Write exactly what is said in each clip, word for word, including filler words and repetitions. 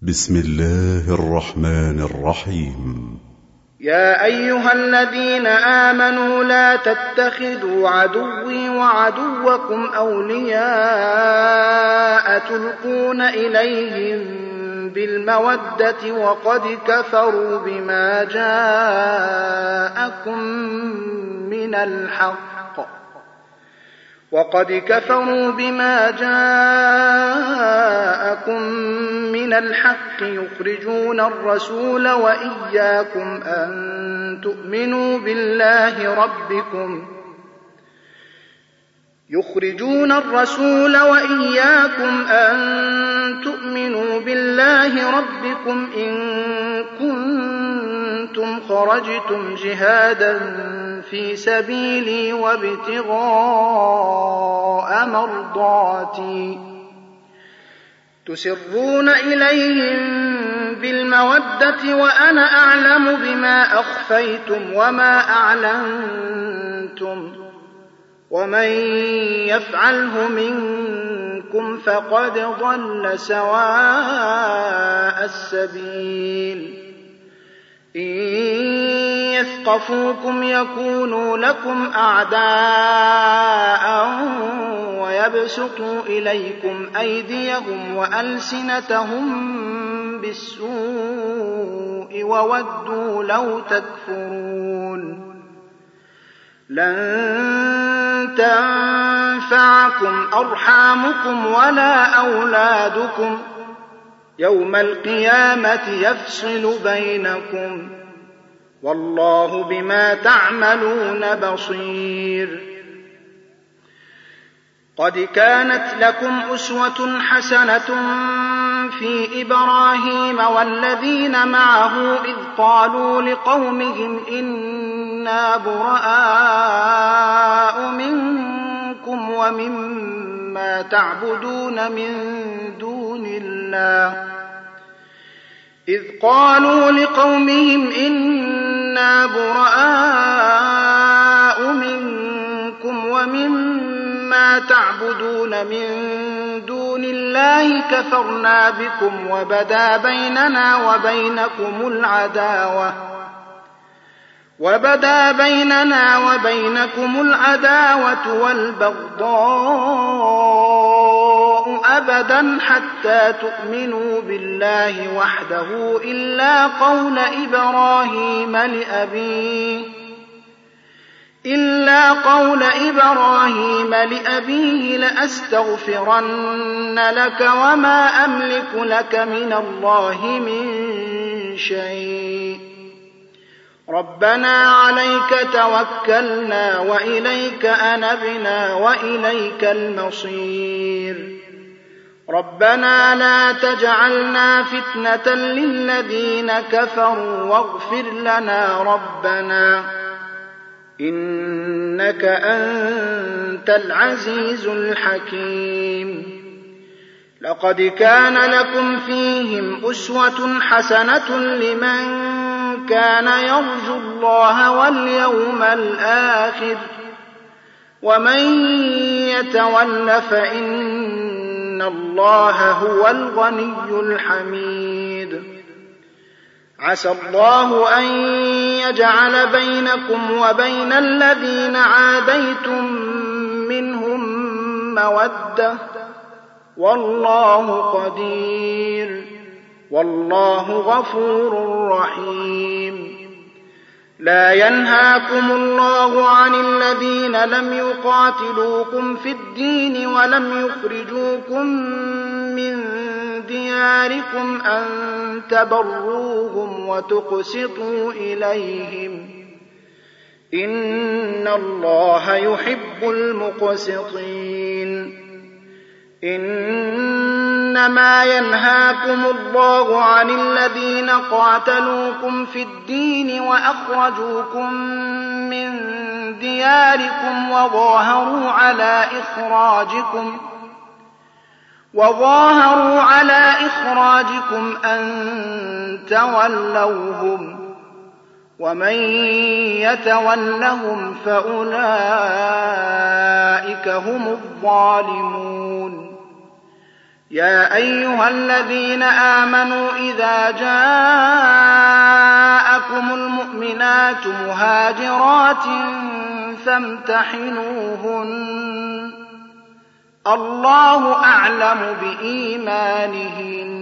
بسم الله الرحمن الرحيم. يا أيها الذين آمنوا لا تتخذوا عدوي وعدوكم أولياء تلقون إليهم بالمودة وقد كفروا بما جاءكم من الحق وقد كفروا بما جاءكم من الحق يخرجون الرسول وإياكم أن تؤمنوا بالله ربكم يخرجون الرسول وإياكم أن تؤمنوا بالله ربكم إن كنتم خرجتم جهادا في سبيلي وابتغاء مرضاتي تسرون إليهم بالمودة وأنا أعلم بما أخفيتم وما أعلنتم ومن يفعله منكم فقد ضل سواء السبيل إن يثقفوكم يكونوا لكم أعداء ويبسطوا إليكم أيديهم وألسنتهم بالسوء وودوا لو تكفرون لن تنفعكم أرحامكم ولا أولادكم يوم القيامة يفصل بينكم والله بما تعملون بصير. قد كانت لكم أسوة حسنة في إبراهيم والذين معه إذ قالوا لقومهم إنا براء منكم ومما تعبدون من دون الله إذ قالوا لقومهم إنا براء منكم ومما تعبدون من دون الله كفرنا بكم وبدا بيننا وبينكم العداوة وبدا بيننا وبينكم العداوة والبغضاء أبدا حتى تؤمنوا بالله وحده إلا قول إبراهيم لأبيه إلا قول إبراهيم لأبيه لأستغفرن لك وما أملك لك من الله من شيء ربنا عليك توكلنا وإليك أنبنا وإليك المصير ربنا لا تجعلنا فتنة للذين كفروا واغفر لنا ربنا إنك أنت العزيز الحكيم. لقد كان لكم فيهم أسوة حسنة لمن كان يرجو الله واليوم الآخر ومن يتول فإن الله هو الغني الحميد. عسى الله أن يجعل بينكم وبين الذين عاديتم منهم مودة والله قدير والله غفور رحيم. لا ينهاكم الله عن الذين لم يقاتلوكم في الدين ولم يخرجوكم من دياركم أن تبروهم وتقسطوا إليهم إن الله يحب المقسطين. إنما ينهاكم الله عن الذين قاتلوكم في الدين وأخرجوكم من دياركم وظاهروا على إخراجكم وظاهروا على إخراجكم أن تولوهم ومن يتولهم فأولئك هم الظالمون. يا أيها الذين آمنوا إذا جاءكم المؤمنات مهاجرات فامتحنوهن الله أعلم بإيمانهن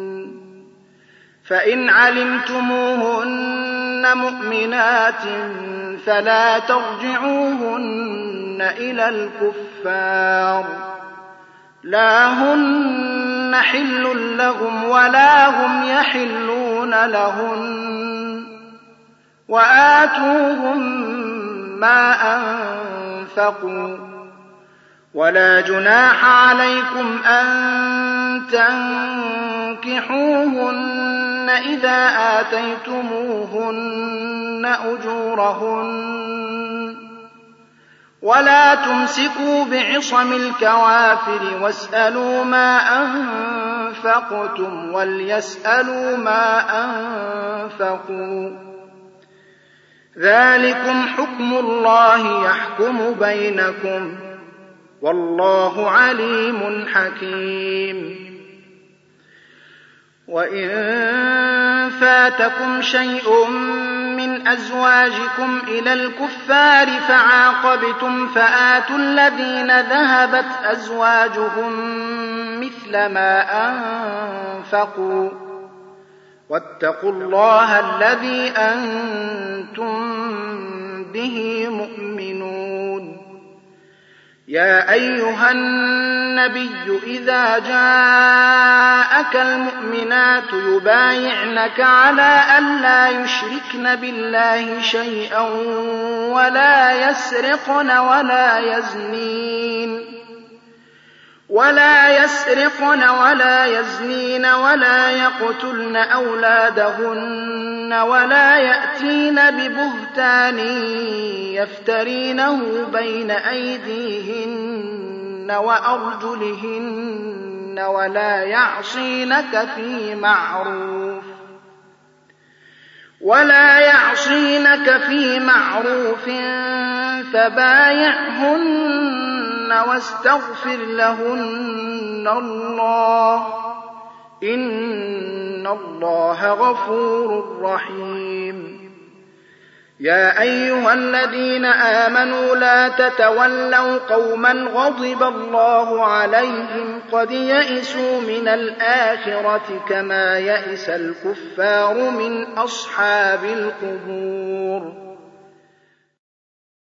فإن علمتموهن مؤمنات فلا ترجعوهن إلى الكفار لا هن حل لهم ولا هم يحلون لهن وآتوهم ما أنفقوا ولا جناح عليكم أن تنكحوهن إذا آتيتموهن أجورهن ولا تمسكوا بعصم الكوافر واسألوا ما أنفقتم وليسألوا ما أنفقوا ذلكم حكم الله يحكم بينكم والله عليم حكيم وإن فاتكم شيء من أزواجكم إلى الكفار فعاقبتم فآتوا الذين ذهبت أزواجهم مثل ما أنفقوا واتقوا الله الذي أنتم به مؤمنون يا أيها النبي إذا جاءك المؤمنات يبايعنك على أن لا يشركن بالله شيئا ولا يسرقن ولا يزنين ولا يسرقن ولا يزنين ولا يقتلن أولادهن ولا يأتين ببهتان يفترينه بين أيديهن وأرجلهن ولا يعصينك في معروف ولا يعصينك في معروف فبايعهن واستغفر لهن الله إن الله غفور رحيم يا أيها الذين آمنوا لا تتولوا قوما غضب الله عليهم قد يئسوا من الآخرة كما يئس الكفار من أصحاب القبور